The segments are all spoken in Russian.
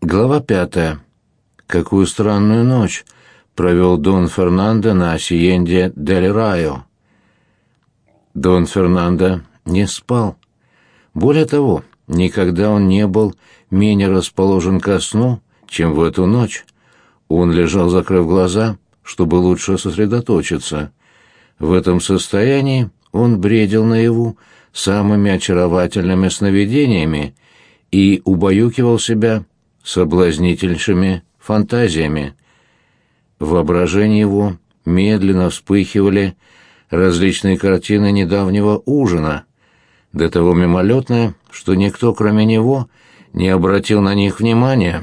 Глава 5. Какую странную ночь провел Дон Фернандо на Асиенде дель Райо. Дон Фернандо не спал. Более того, никогда он не был менее расположен ко сну, чем в эту ночь. Он лежал, закрыв глаза, чтобы лучше сосредоточиться. В этом состоянии он бредил наяву самыми очаровательными сновидениями и убаюкивал себя соблазнительнейшими фантазиями. В воображении его медленно вспыхивали различные картины недавнего ужина, до того мимолетные, что никто, кроме него, не обратил на них внимания.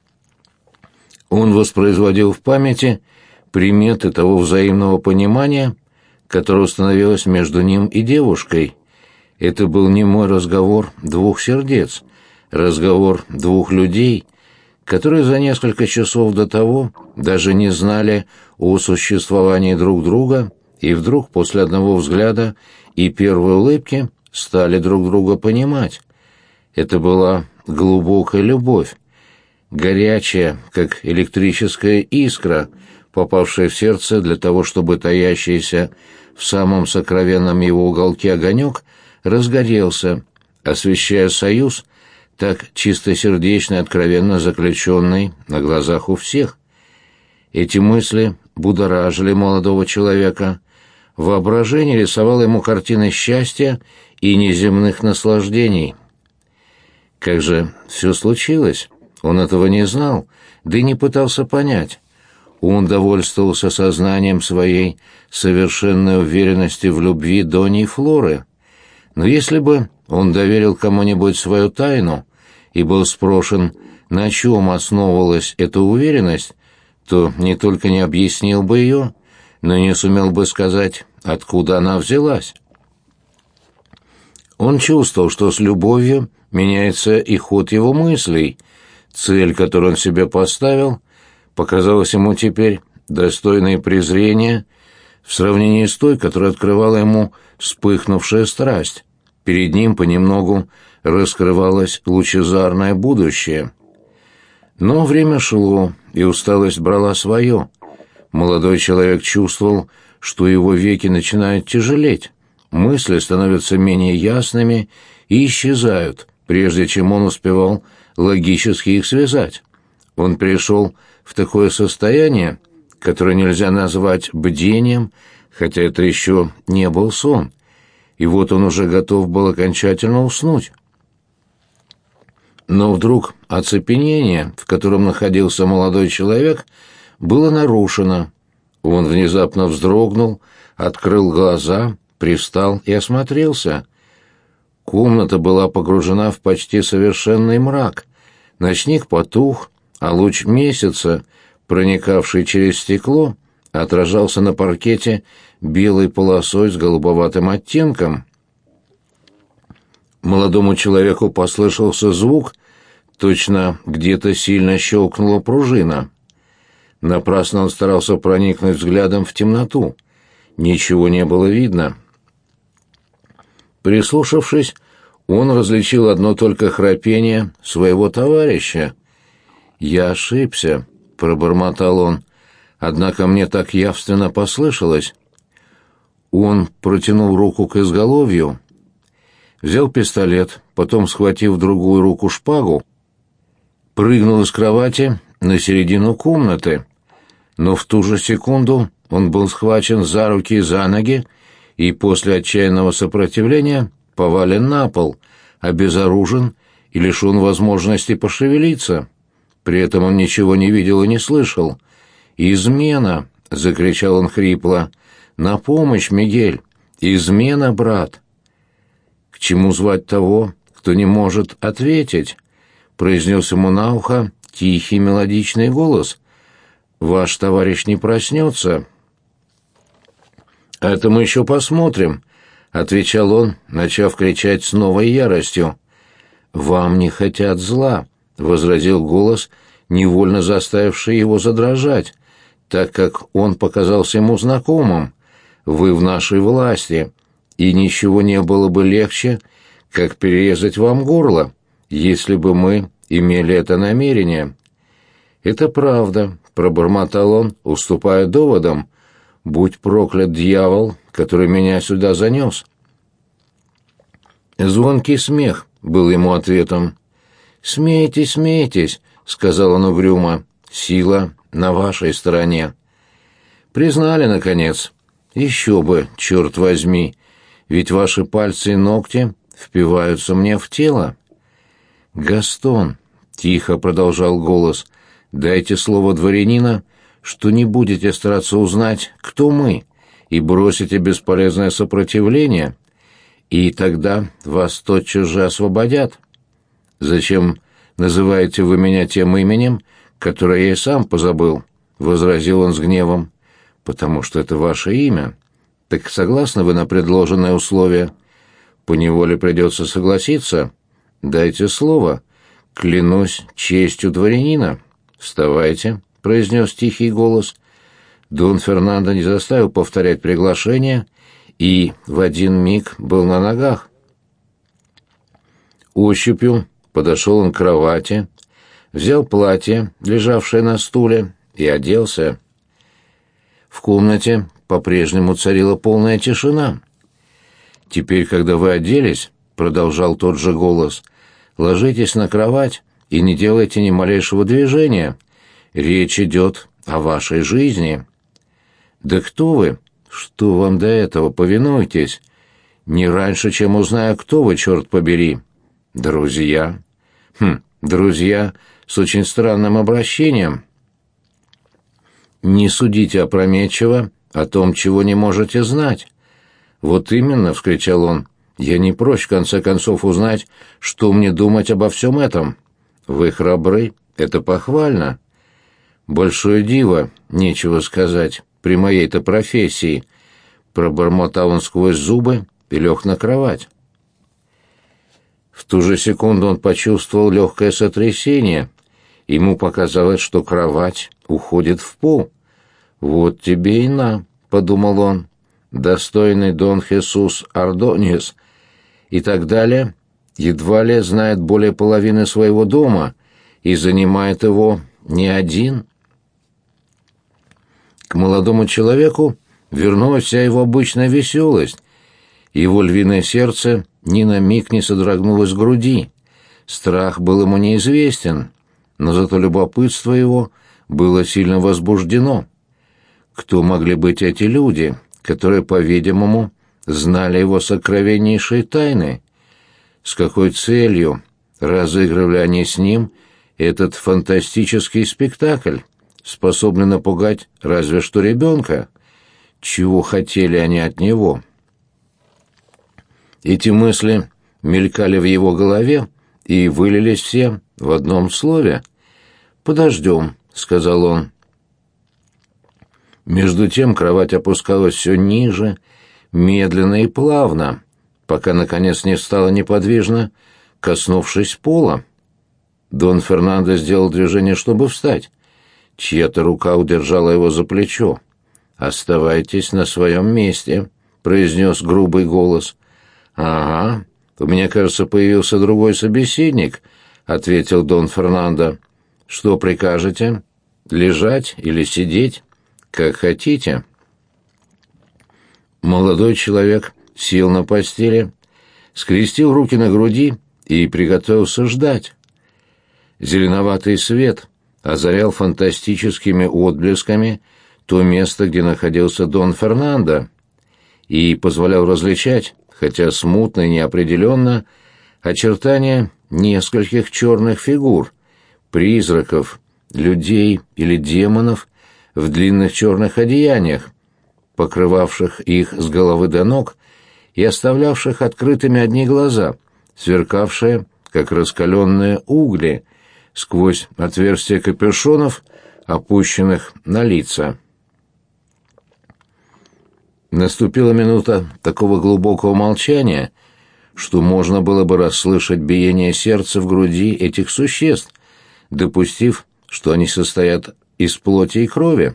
Он воспроизводил в памяти приметы того взаимного понимания, которое установилось между ним и девушкой. Это был немой разговор двух сердец, разговор двух людей, которые за несколько часов до того даже не знали о существовании друг друга, и вдруг после одного взгляда и первой улыбки стали друг друга понимать. Это была глубокая любовь, горячая, как электрическая искра, попавшая в сердце для того, чтобы таящийся в самом сокровенном его уголке огонек разгорелся, освещая союз, так чистосердечно и откровенно заключенный на глазах у всех. Эти мысли будоражили молодого человека. Воображение рисовало ему картины счастья и неземных наслаждений. Как же все случилось? Он этого не знал, да и не пытался понять. Он довольствовался сознанием своей совершенной уверенности в любви Донни Флоры. Но если бы он доверил кому-нибудь свою тайну и был спрошен, на чем основывалась эта уверенность, то не только не объяснил бы ее, но и не сумел бы сказать, откуда она взялась. Он чувствовал, что с любовью меняется и ход его мыслей. Цель, которую он себе поставил, показалась ему теперь достойной презрения в сравнении с той, которую открывала ему вспыхнувшая страсть. Перед ним понемногу раскрывалось лучезарное будущее. Но время шло, и усталость брала свое. Молодой человек чувствовал, что его веки начинают тяжелеть, мысли становятся менее ясными и исчезают, прежде чем он успевал логически их связать. Он пришел в такое состояние, которое нельзя назвать бдением, хотя это еще не был сон, и вот он уже готов был окончательно уснуть. Но вдруг оцепенение, в котором находился молодой человек, было нарушено. Он внезапно вздрогнул, открыл глаза, привстал и осмотрелся. Комната была погружена в почти совершенный мрак. Ночник потух, а луч месяца, проникавший через стекло, отражался на паркете белой полосой с голубоватым оттенком. Молодому человеку послышался звук, точно где-то сильно щелкнула пружина. Напрасно он старался проникнуть взглядом в темноту. Ничего не было видно. Прислушавшись, он различил одно только храпение своего товарища. «Я ошибся», — пробормотал он, — «однако мне так явственно послышалось». Он протянул руку к изголовью, взял пистолет, потом, схватив в другую руку шпагу, прыгнул из кровати на середину комнаты. Но в ту же секунду он был схвачен за руки и за ноги и после отчаянного сопротивления повален на пол, обезоружен и лишен возможности пошевелиться. При этом он ничего не видел и не слышал. «Измена!» — закричал он хрипло. «На помощь, Мигель! Измена, брат!» «К чему звать того, кто не может ответить?» — произнес ему на ухо тихий мелодичный голос. «Ваш товарищ не проснется». «Это мы еще посмотрим», — отвечал он, начав кричать с новой яростью. «Вам не хотят зла», — возразил голос, невольно заставивший его задрожать, так как он показался ему знакомым. «Вы в нашей власти, и ничего не было бы легче, как перерезать вам горло, если бы мы имели это намерение. «Это правда», — пробормотал он, уступая доводам. «Будь проклят дьявол, который меня сюда занес». Звонкий смех был ему ответом. «Смейтесь, смейтесь», — сказал он угрюмо. «Сила на вашей стороне». «Признали, наконец. Еще бы, черт возьми, ведь ваши пальцы и ногти впиваются мне в тело». «Гастон», — тихо продолжал голос, — «дайте слово дворянина, что не будете стараться узнать, кто мы, и бросите бесполезное сопротивление, и тогда вас тотчас же освободят. Зачем называете вы меня тем именем, которое я и сам позабыл?» — возразил он с гневом. «Потому что это ваше имя. Так согласны вы на предложенное условие?» «Поневоле придется согласиться. Дайте слово. Клянусь честью дворянина». «Вставайте», — произнес тихий голос. Дон Фернандо не заставил повторять приглашение и в один миг был на ногах. Ощупью подошел он к кровати, взял платье, лежавшее на стуле, и оделся. В комнате по-прежнему царила полная тишина. «Теперь, когда вы оделись, — продолжал тот же голос, — ложитесь на кровать и не делайте ни малейшего движения. Речь идет о вашей жизни». «Да кто вы? Что вам до этого? Повинуйтесь. Не раньше, чем узнаю, кто вы, черт побери». «Друзья». «Друзья с очень странным обращением». «Не судите опрометчиво о том, чего не можете знать». «Вот именно», — вскричал он, — «я не прочь, в конце концов, узнать, что мне думать обо всем этом. Вы храбры, это похвально. Большое диво, нечего сказать, при моей-то профессии», — пробормотал он сквозь зубы и лег на кровать. В ту же секунду он почувствовал легкое сотрясение. Ему показалось, что кровать уходит в пол. «Вот тебе и на», — подумал он, — «достойный Дон Хесус Ордоньес» и так далее, едва ли знает более половины своего дома и занимает его не один. К молодому человеку вернулась вся его обычная веселость. Его львиное сердце ни на миг не содрогнулось в груди. Страх был ему неизвестен, но зато любопытство его было сильно возбуждено. Кто могли быть эти люди, которые, по-видимому, знали его сокровеннейшие тайны? С какой целью разыгрывали они с ним этот фантастический спектакль, способный напугать разве что ребенка? Чего хотели они от него? Эти мысли мелькали в его голове и вылились все в одном слове. «Подождем», — сказал он. Между тем кровать опускалась все ниже, медленно и плавно, пока, наконец, не встала неподвижно, коснувшись пола. Дон Фернандо сделал движение, чтобы встать. Чья-то рука удержала его за плечо. «Оставайтесь на своем месте», — произнес грубый голос. «Ага, у меня, кажется, появился другой собеседник», — ответил Дон Фернандо. «Что прикажете? Лежать или сидеть? Как хотите». Молодой человек сел на постели, скрестил руки на груди и приготовился ждать. Зеленоватый свет озарял фантастическими отблесками то место, где находился Дон Фернандо, и позволял различать, хотя смутно и неопределенно, очертания нескольких черных фигур, призраков, людей или демонов в длинных черных одеяниях, покрывавших их с головы до ног и оставлявших открытыми одни глаза, сверкавшие, как раскаленные угли, сквозь отверстия капюшонов, опущенных на лица. Наступила минута такого глубокого молчания, что можно было бы расслышать биение сердца в груди этих существ, допустив, что они состоят из плоти и крови.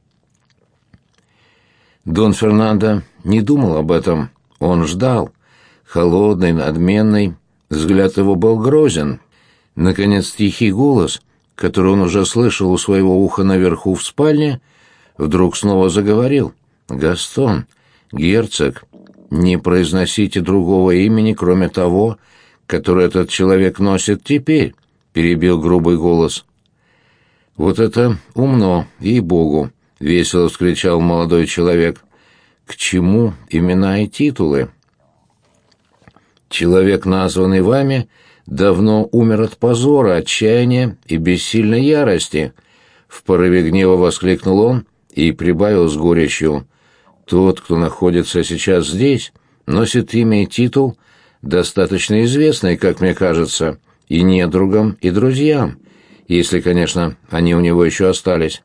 Дон Фернандо не думал об этом, он ждал. Холодный, надменный, взгляд его был грозен. Наконец тихий голос, который он уже слышал у своего уха наверху в спальне, вдруг снова заговорил. «Гастон, герцог, не произносите другого имени, кроме того, которое этот человек носит теперь», — перебил грубый голос. «Вот это умно, ей-богу!» — весело вскричал молодой человек. «К чему имена и титулы? Человек, названный вами, давно умер от позора, отчаяния и бессильной ярости», — в порыве гнева воскликнул он и прибавил с горечью. «Тот, кто находится сейчас здесь, носит имя и титул, достаточно известный, как мне кажется, и недругам, и друзьям, если, конечно, они у него еще остались».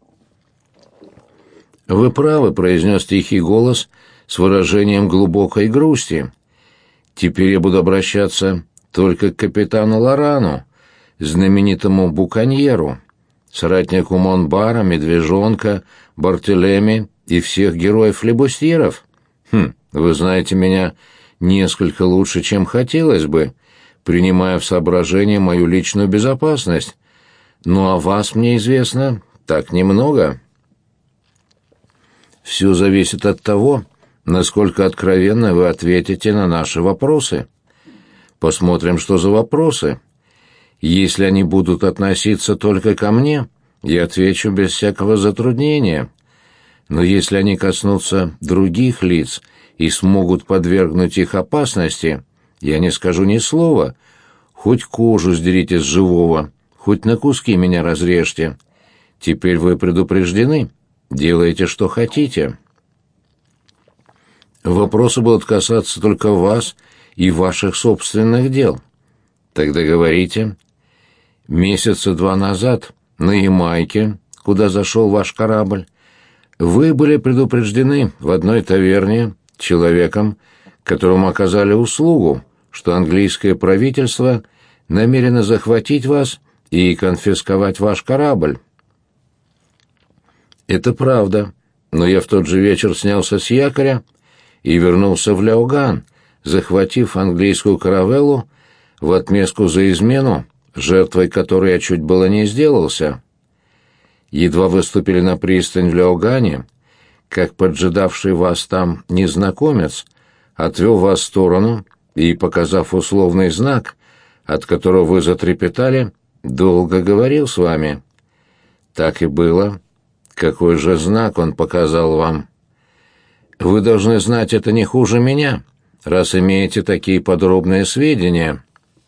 «Вы правы», — произнес тихий голос с выражением глубокой грусти. «Теперь я буду обращаться только к капитану Лорану, знаменитому буконьеру, соратнику Монбара, Медвежонка, Бартелеми и всех героев-флебустьеров. Вы знаете меня несколько лучше, чем хотелось бы, принимая в соображение мою личную безопасность. Ну а вас мне известно так немного». «Все зависит от того, насколько откровенно вы ответите на наши вопросы. Посмотрим, что за вопросы. Если они будут относиться только ко мне, я отвечу без всякого затруднения. Но если они коснутся других лиц и смогут подвергнуть их опасности, я не скажу ни слова. Хоть кожу сдерите с живого, хоть на куски меня разрежьте. Теперь вы предупреждены. Делайте, что хотите. Вопросы будут касаться только вас и ваших собственных дел. Тогда говорите. Месяца 2 назад на Ямайке, куда зашел ваш корабль, вы были предупреждены в одной таверне человеком, которому оказали услугу, что английское правительство намерено захватить вас и конфисковать ваш корабль. Это правда, но я в тот же вечер снялся с якоря и вернулся в Ляоган, захватив английскую каравеллу в отместку за измену, жертвой которой я чуть было не сделался. Едва выступили на пристань в Ляогане, как поджидавший вас там незнакомец отвел вас в сторону и, показав условный знак, от которого вы затрепетали, долго говорил с вами. Так и было. Какой же знак он показал вам? Вы должны знать это не хуже меня, раз имеете такие подробные сведения.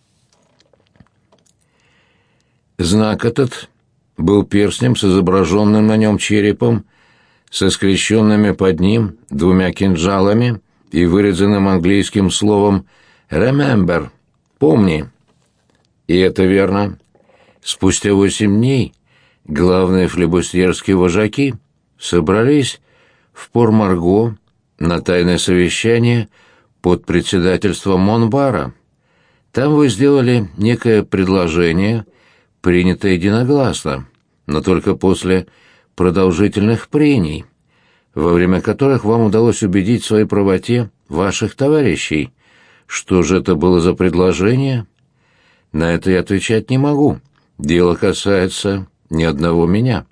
Знак этот был перстнем с изображенным на нем черепом, со скрещенными под ним 2 кинжалами и вырезанным английским словом «remember» — «помни». И это верно. Спустя 8 дней главные флебустьерские вожаки собрались в Пор-Марго на тайное совещание под председательством Монбара. Там вы сделали некое предложение, принятое единогласно, но только после продолжительных прений, во время которых вам удалось убедить в своей правоте ваших товарищей. Что же это было за предложение? На это я отвечать не могу. Дело касается ни одного меня.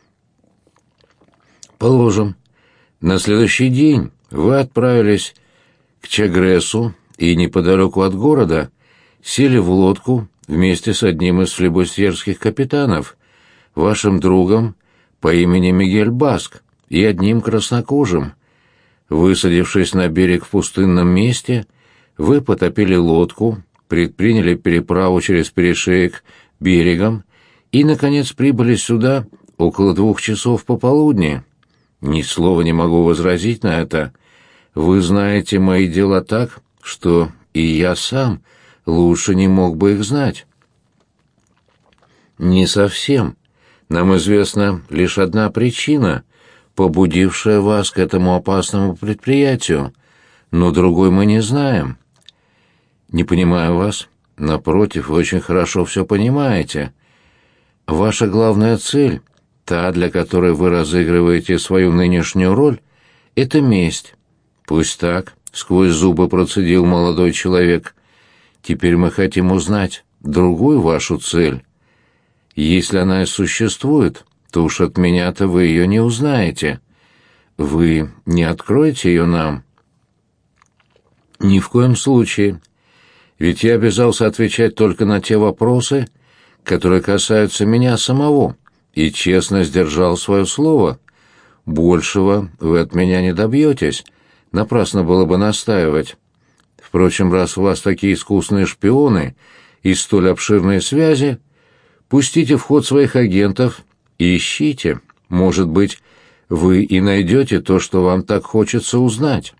Положим, на следующий день вы отправились к Чагресу и неподалеку от города сели в лодку вместе с одним из флебустьерских капитанов, вашим другом по имени Мигель Баск и одним краснокожим. Высадившись на берег в пустынном месте, вы потопили лодку, предприняли переправу через перешеек берегом и, наконец, прибыли сюда около 2 часов пополудни. Ни слова не могу возразить на это. Вы знаете мои дела так, что и я сам лучше не мог бы их знать. Не совсем. Нам известна лишь одна причина, побудившая вас к этому опасному предприятию, но другой мы не знаем. Не понимаю вас. Напротив, вы очень хорошо все понимаете. Ваша главная цель, та, для которой вы разыгрываете свою нынешнюю роль, — это месть. Пусть так, — сквозь зубы процедил молодой человек. Теперь мы хотим узнать, другую вашу цель. Если она и существует, то уж от меня-то вы ее не узнаете. Вы не откроете ее нам?» «Ни в коем случае. Ведь я обязался отвечать только на те вопросы, которые касаются меня самого, и честно сдержал свое слово. Большего вы от меня не добьетесь. Напрасно было бы настаивать. Впрочем, раз у вас такие искусные шпионы и столь обширные связи, пустите в ход своих агентов и ищите. Может быть, вы и найдете то, что вам так хочется узнать».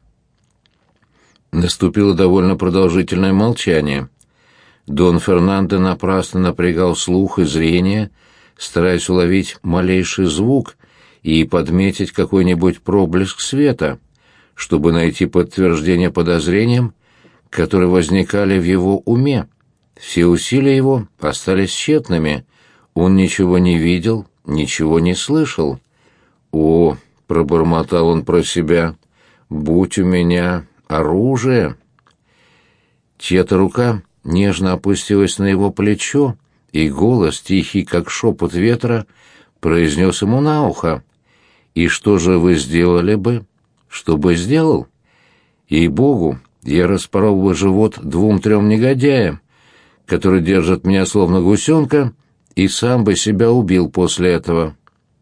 Наступило довольно продолжительное молчание. Дон Фернандо напрасно напрягал слух и зрение, стараясь уловить малейший звук и подметить какой-нибудь проблеск света, чтобы найти подтверждение подозрениям, которые возникали в его уме. Все усилия его остались тщетными. Он ничего не видел, ничего не слышал. «О!» — пробормотал он про себя. «Будь у меня оружие!» Чья-то рука нежно опустилась на его плечо, и голос, тихий, как шепот ветра, произнес ему на ухо: «И что же вы сделали бы?» «Что бы сделал? Ей-богу, я распорол бы живот 2-3 негодяям, которые держат меня словно гусенка, и сам бы себя убил после этого».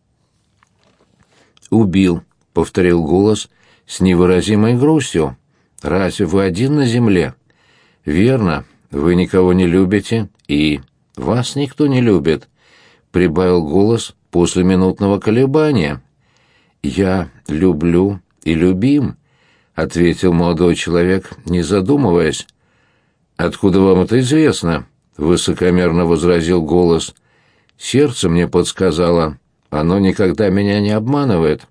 «Убил», — повторил голос с невыразимой грустью. «Разве вы один на земле?» «Верно, вы никого не любите, и вас никто не любит», — прибавил голос после минутного колебания. «Я люблю и любим», — ответил молодой человек, не задумываясь. «Откуда вам это известно?» — высокомерно возразил голос. «Сердце мне подсказало. Оно никогда меня не обманывает».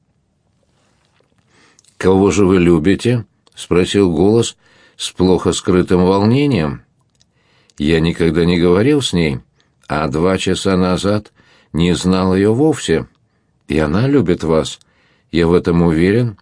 «Кого же вы любите?» — спросил голос с плохо скрытым волнением. «Я никогда не говорил с ней, а 2 часа назад не знал ее вовсе. И она любит вас. Я в этом уверен».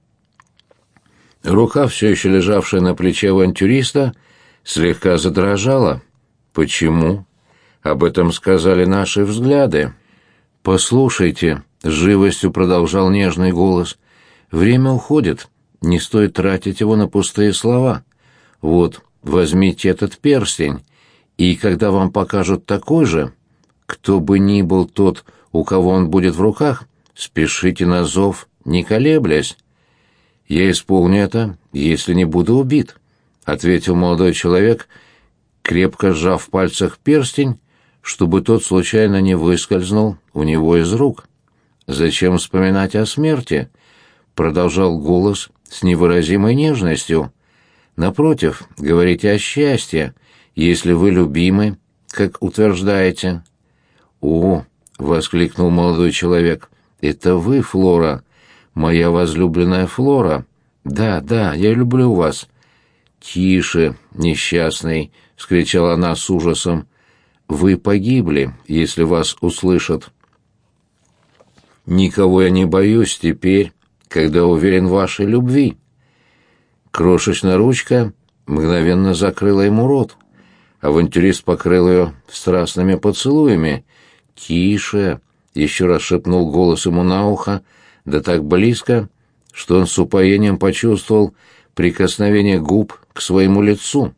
Рука, все еще лежавшая на плече авантюриста, слегка задрожала. «Почему?» «Об этом сказали наши взгляды». «Послушайте», — с живостью продолжал нежный голос, — «время уходит, не стоит тратить его на пустые слова. Вот, возьмите этот перстень, и когда вам покажут такой же, кто бы ни был тот, у кого он будет в руках, спешите на зов, не колеблясь». «Я исполню это, если не буду убит», — ответил молодой человек, крепко сжав в пальцах перстень, чтобы тот случайно не выскользнул у него из рук. «Зачем вспоминать о смерти?» — продолжал голос с невыразимой нежностью. «Напротив, говорите о счастье, если вы любимы, как утверждаете». «О!» — воскликнул молодой человек. «Это вы, Флора, моя возлюбленная Флора. Да, да, я люблю вас». «Тише, несчастный!» — вскричала она с ужасом. «Вы погибли, если вас услышат». «Никого я не боюсь теперь, когда уверен в вашей любви». Крошечная ручка мгновенно закрыла ему рот. Авантюрист покрыл ее страстными поцелуями. «Тише!» — еще раз шепнул голос ему на ухо, да так близко, что он с упоением почувствовал прикосновение губ к своему лицу.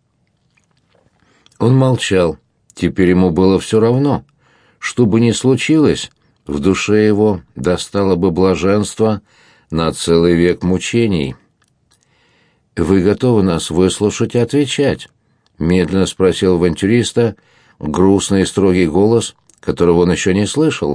Он молчал. Теперь ему было все равно. Что бы ни случилось, в душе его достало бы блаженство на целый век мучений. «Вы готовы нас выслушать и отвечать?» — медленно спросил авантюриста грустный и строгий голос, которого он еще не слышал.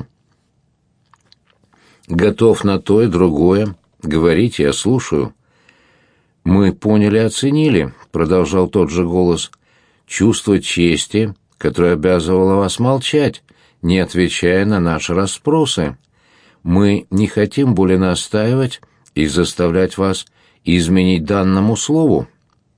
«Готов на то и другое. Говорите, я слушаю». «Мы поняли и оценили», — продолжал тот же голос, — «чувство чести, которое обязывало вас молчать, не отвечая на наши расспросы. Мы не хотим более настаивать и заставлять вас изменить данному слову».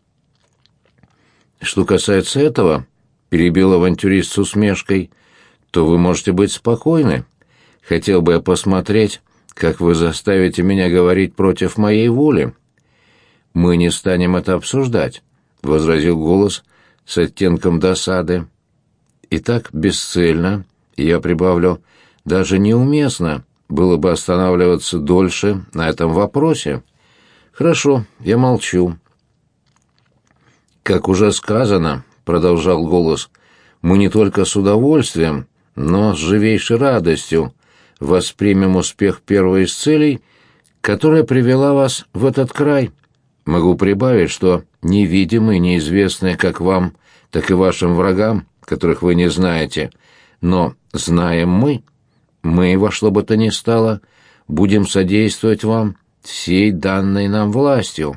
«Что касается этого», — перебил авантюрист с усмешкой, — «то вы можете быть спокойны. Хотел бы я посмотреть, как вы заставите меня говорить против моей воли». «Мы не станем это обсуждать», — возразил голос с оттенком досады. И так бесцельно, я прибавлю, даже неуместно было бы останавливаться дольше на этом вопросе. Хорошо, я молчу. Как уже сказано, продолжал голос, мы не только с удовольствием, но с живейшей радостью воспримем успех первой из целей, которая привела вас в этот край. Могу прибавить, что невидимые, неизвестные как вам, так и вашим врагам, которых вы не знаете, но знаем мы во что бы то ни стало будем содействовать вам всей данной нам властью.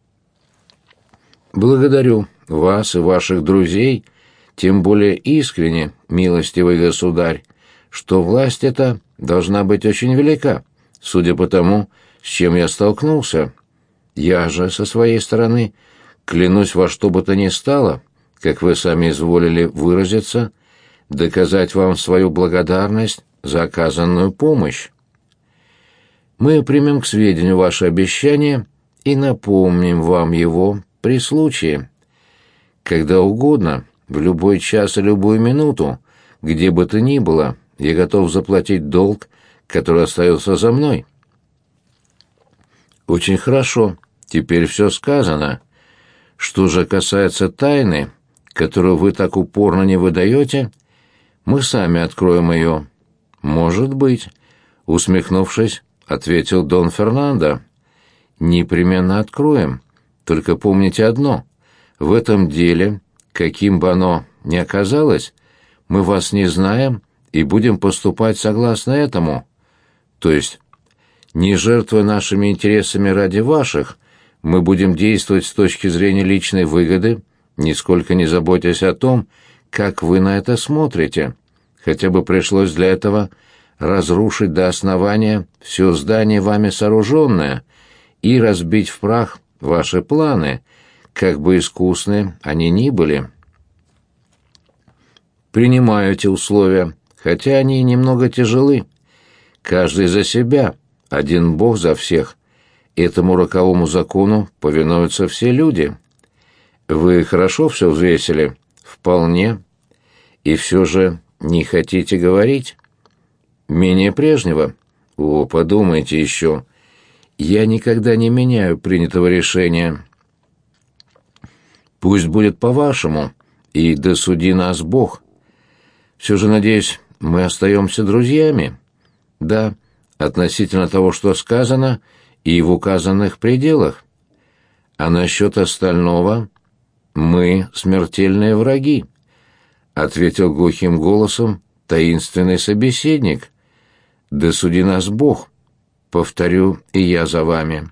Благодарю вас и ваших друзей, тем более искренне, милостивый государь, что власть эта должна быть очень велика, судя по тому, с чем я столкнулся. Я же, со своей стороны, клянусь во что бы то ни стало, как вы сами изволили выразиться, доказать вам свою благодарность за оказанную помощь. Мы примем к сведению ваше обещание и напомним вам его при случае. Когда угодно, в любой час и любую минуту, где бы то ни было, я готов заплатить долг, который остается за мной. Очень хорошо, теперь все сказано. Что же касается тайны, которую вы так упорно не выдаете, мы сами откроем ее. Может быть, усмехнувшись, ответил Дон Фернандо. Непременно откроем. Только помните одно: в этом деле, каким бы оно ни оказалось, мы вас не знаем и будем поступать согласно этому. То есть, не жертвуя нашими интересами ради ваших, мы будем действовать с точки зрения личной выгоды, нисколько не заботясь о том, как вы на это смотрите. Хотя бы пришлось для этого разрушить до основания все здание вами сооруженное и разбить в прах ваши планы, как бы искусны они ни были. Принимаю эти условия, хотя они немного тяжелы. Каждый за себя, один Бог за всех. Этому роковому закону повинуются все люди. Вы хорошо все взвесили? Вполне. И все же не хотите говорить? Менее прежнего? О, подумайте еще. Я никогда не меняю принятого решения. Пусть будет по-вашему, и досуди нас Бог. Все же, надеюсь, мы остаемся друзьями? Да, относительно того, что сказано, и в указанных пределах. А насчет остального мы смертельные враги, ответил глухим голосом таинственный собеседник. Да суди нас Бог, повторю и я за вами.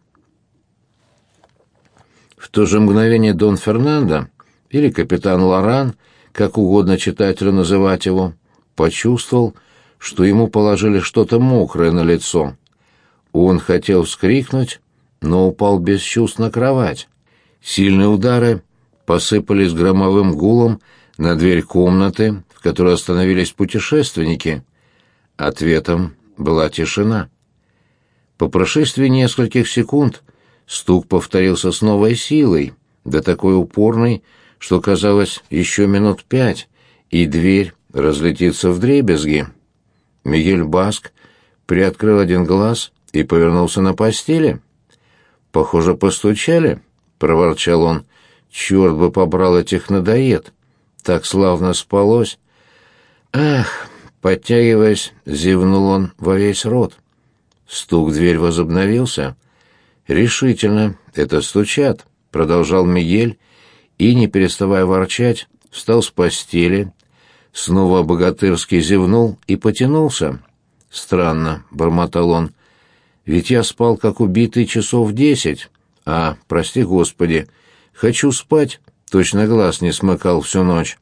В то же мгновение Дон Фернандо, или капитан Лоран, как угодно читателю называть его, почувствовал, что ему положили что-то мокрое на лицо. Он хотел вскрикнуть, но упал без чувств на кровать. Сильные удары посыпались громовым гулом на дверь комнаты, в которой остановились путешественники. Ответом была тишина. По прошествии нескольких секунд стук повторился с новой силой, да такой упорной, что казалось еще минут 5, и дверь разлетится вдребезги. Мигель Баск приоткрыл один глаз и повернулся на постели. «Похоже, постучали», — проворчал он. «Черт бы побрал этих надоед! Так славно спалось!» «Ах!» — подтягиваясь, зевнул он во весь рот. Стук в дверь возобновился. «Решительно, это стучат», — продолжал Мигель, и, не переставая ворчать, встал с постели, снова богатырски зевнул и потянулся. «Странно», — бормотал он, — «ведь я спал, как убитый, часов 10, а, прости господи, хочу спать, точно глаз не смыкал всю ночь».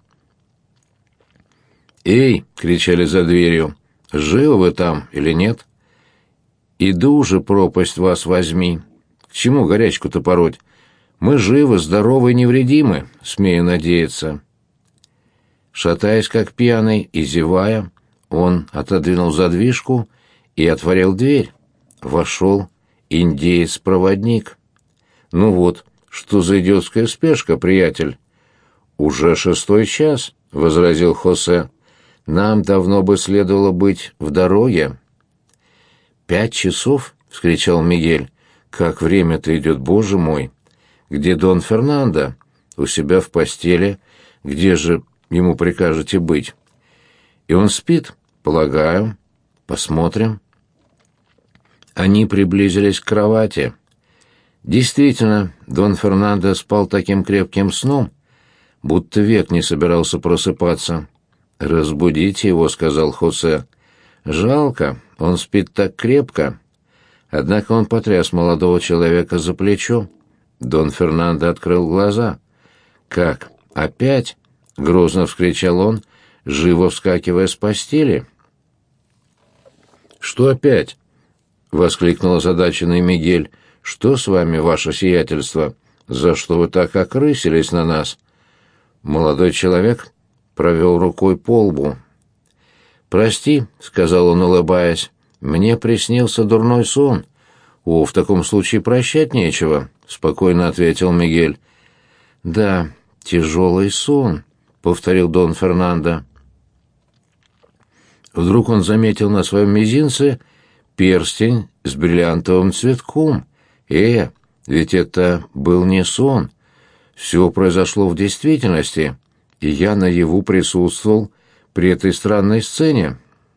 «Эй!» — кричали за дверью. «Живы вы там или нет?» «Иду же, пропасть вас возьми! К чему горячку-то пороть? Мы живы, здоровы и невредимы, смею надеяться». Шатаясь как пьяный и зевая, он отодвинул задвижку и отворил дверь. Вошел индеец-проводник. «Ну вот, что за идиотская спешка, приятель?» «Уже 6 час», — возразил Хосе. «Нам давно бы следовало быть в дороге». 5 часов?» — вскричал Мигель. «Как время-то идет, Боже мой! Где Дон Фернандо? У себя в постели. Где же ему прикажете быть?» «И он спит, полагаю. Посмотрим». Они приблизились к кровати. Действительно, Дон Фернандо спал таким крепким сном, будто век не собирался просыпаться. «Разбудите его», — сказал Хосе. «Жалко, он спит так крепко». Однако он потряс молодого человека за плечо. Дон Фернандо открыл глаза. «Как? Опять?» — грозно вскричал он, живо вскакивая с постели. «Что опять?» — воскликнул озадаченный Мигель. «Что с вами, ваше сиятельство? За что вы так окрысились на нас?» Молодой человек провел рукой по лбу. «Прости», — сказал он, улыбаясь, — «мне приснился дурной сон». «О, в таком случае прощать нечего», — спокойно ответил Мигель. «Да, тяжелый сон», — повторил Дон Фернандо. Вдруг он заметил на своем мизинце перстень с бриллиантовым цветком. Ведь это был не сон. Все произошло в действительности, и я наяву присутствовал при этой странной сцене.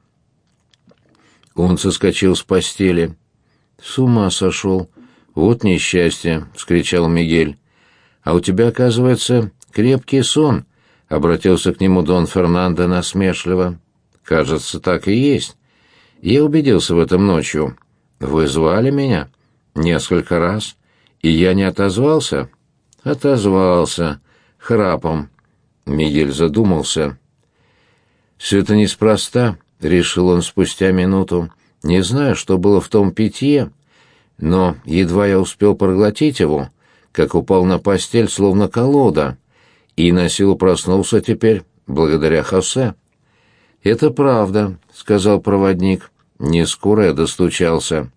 Он соскочил с постели. «С ума сошел! Вот несчастье!» — вскричал Мигель. «А у тебя, оказывается, крепкий сон», — обратился к нему Дон Фернандо насмешливо. «Кажется, так и есть. Я убедился в этом ночью. Вы звали меня несколько раз, и я не отозвался?» «Отозвался. Храпом». Мигель задумался. «Все это неспроста», — решил он спустя минуту. «Не знаю, что было в том питье, но едва я успел проглотить его, как упал на постель, словно колода, и насилу проснулся теперь благодаря Хосе». «Это правда», — сказал проводник. «Не скоро я достучался».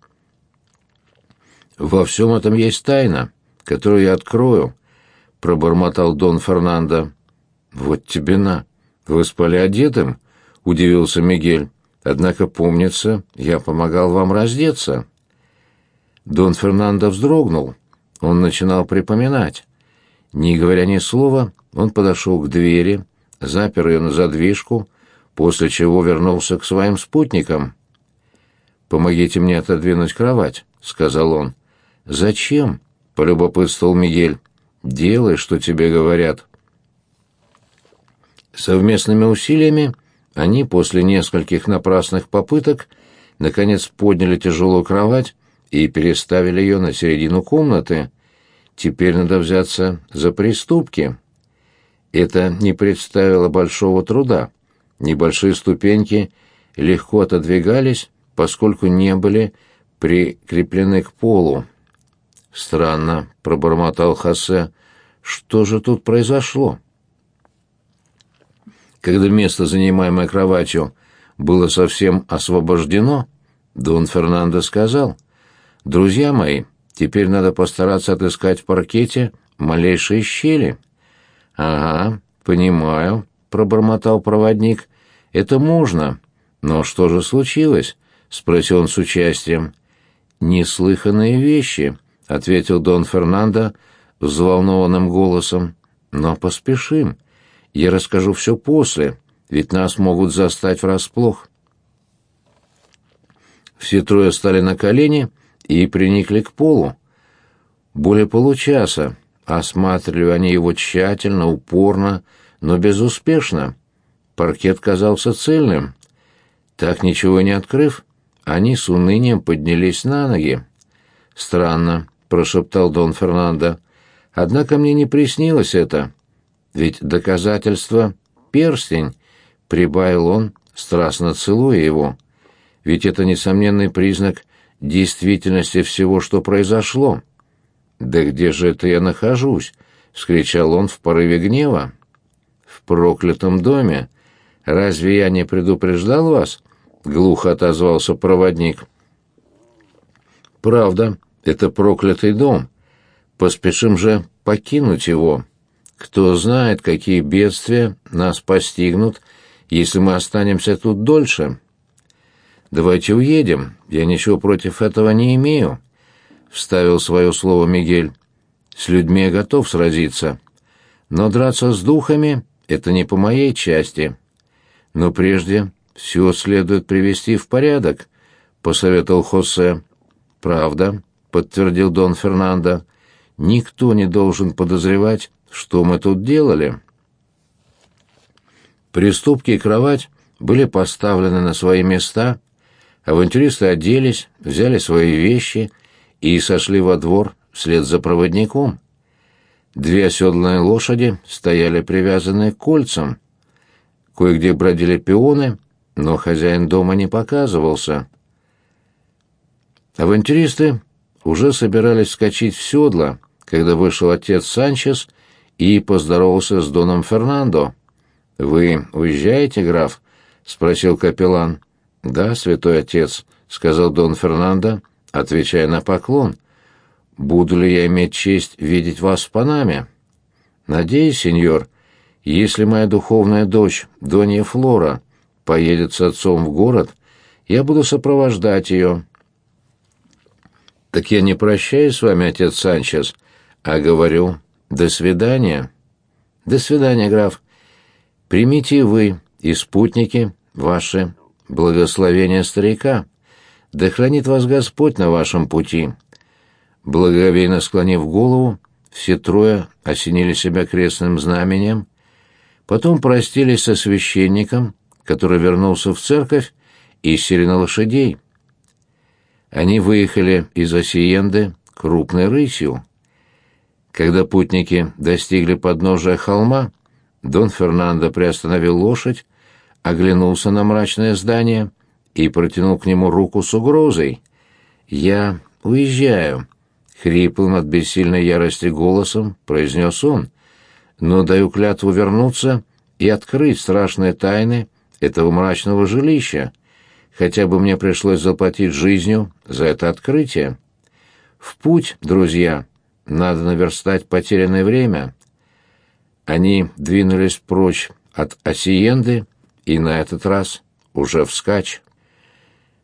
«Во всем этом есть тайна, которую я открою», — пробормотал Дон Фернандо. «Вот тебе на! Вы спали одетым?» — удивился Мигель. «Однако, помнится, я помогал вам раздеться». Дон Фернандо вздрогнул. Он начинал припоминать. Не говоря ни слова, он подошел к двери, запер ее на задвижку, после чего вернулся к своим спутникам. «Помогите мне отодвинуть кровать», — сказал он. «Зачем?» — полюбопытствовал Мигель. «Делай, что тебе говорят». Совместными усилиями они после нескольких напрасных попыток наконец подняли тяжелую кровать и переставили ее на середину комнаты. Теперь надо взяться за приступки. Это не представило большого труда. Небольшие ступеньки легко отодвигались, поскольку не были прикреплены к полу. «Странно», — пробормотал Хосе, — «что же тут произошло?» Когда место, занимаемое кроватью, было совсем освобождено, Дон Фернандо сказал: «Друзья мои, теперь надо постараться отыскать в паркете малейшие щели». «Ага, понимаю», — пробормотал проводник. «Это можно. Но что же случилось?» — спросил он с участием. «Неслыханные вещи», — ответил Дон Фернандо взволнованным голосом. «Но поспешим. Я расскажу все после, ведь нас могут застать врасплох». Все трое стали на колени и приникли к полу. Более получаса осматривали они его тщательно, упорно, но безуспешно. Паркет казался цельным. Так ничего не открыв, они с унынием поднялись на ноги. «Странно», — прошептал Дон Фернандо. «Однако мне не приснилось это. Ведь доказательство — перстень», — прибавил он, страстно целуя его. «Ведь это несомненный признак действительности всего, что произошло». «Да где же это я нахожусь?» — вскричал он в порыве гнева. «В проклятом доме. Разве я не предупреждал вас?» — глухо отозвался проводник. «Правда, это проклятый дом. Поспешим же покинуть его». Кто знает, какие бедствия нас постигнут, если мы останемся тут дольше. Давайте уедем, я ничего против этого не имею, — вставил свое слово Мигель. С людьми я готов сразиться, но драться с духами — это не по моей части. Но прежде все следует привести в порядок, — посоветовал Хосе. Правда, — подтвердил Дон Фернандо, — никто не должен подозревать, что мы тут делали. Приступки и кровать были поставлены на свои места, авантюристы оделись, взяли свои вещи и сошли во двор вслед за проводником. 2 оседланные лошади стояли привязанные к кольцам. Кое-где бродили пионы, но хозяин дома не показывался. Авантюристы уже собирались вскочить в седло, когда вышел отец Санчес и поздоровался с Доном Фернандо. «Вы уезжаете, граф?» — спросил капеллан. «Да, святой отец», — сказал Дон Фернандо, отвечая на поклон. «Буду ли я иметь честь видеть вас в Панаме?» «Надеюсь, сеньор, если моя духовная дочь, Донья Флора, поедет с отцом в город, я буду сопровождать ее». «Так я не прощаюсь с вами, отец Санчес, а говорю «до свидания». «До свидания, граф. Примите и вы, и спутники, ваши благословения старика. Да хранит вас Господь на вашем пути». Благоговейно склонив голову, все 3 осенили себя крестным знамением, потом простились со священником, который вернулся в церковь, и сели на лошадей. Они выехали из Асиенды крупной рысью. Когда путники достигли подножия холма, Дон Фернандо приостановил лошадь, оглянулся на мрачное здание и протянул к нему руку с угрозой. «Я уезжаю», — хриплым от бессильной ярости голосом произнес он, «но даю клятву вернуться и открыть страшные тайны этого мрачного жилища, хотя бы мне пришлось заплатить жизнью за это открытие. В путь, друзья, надо наверстать потерянное время». Они двинулись прочь от Асиенды, и на этот раз уже вскачь.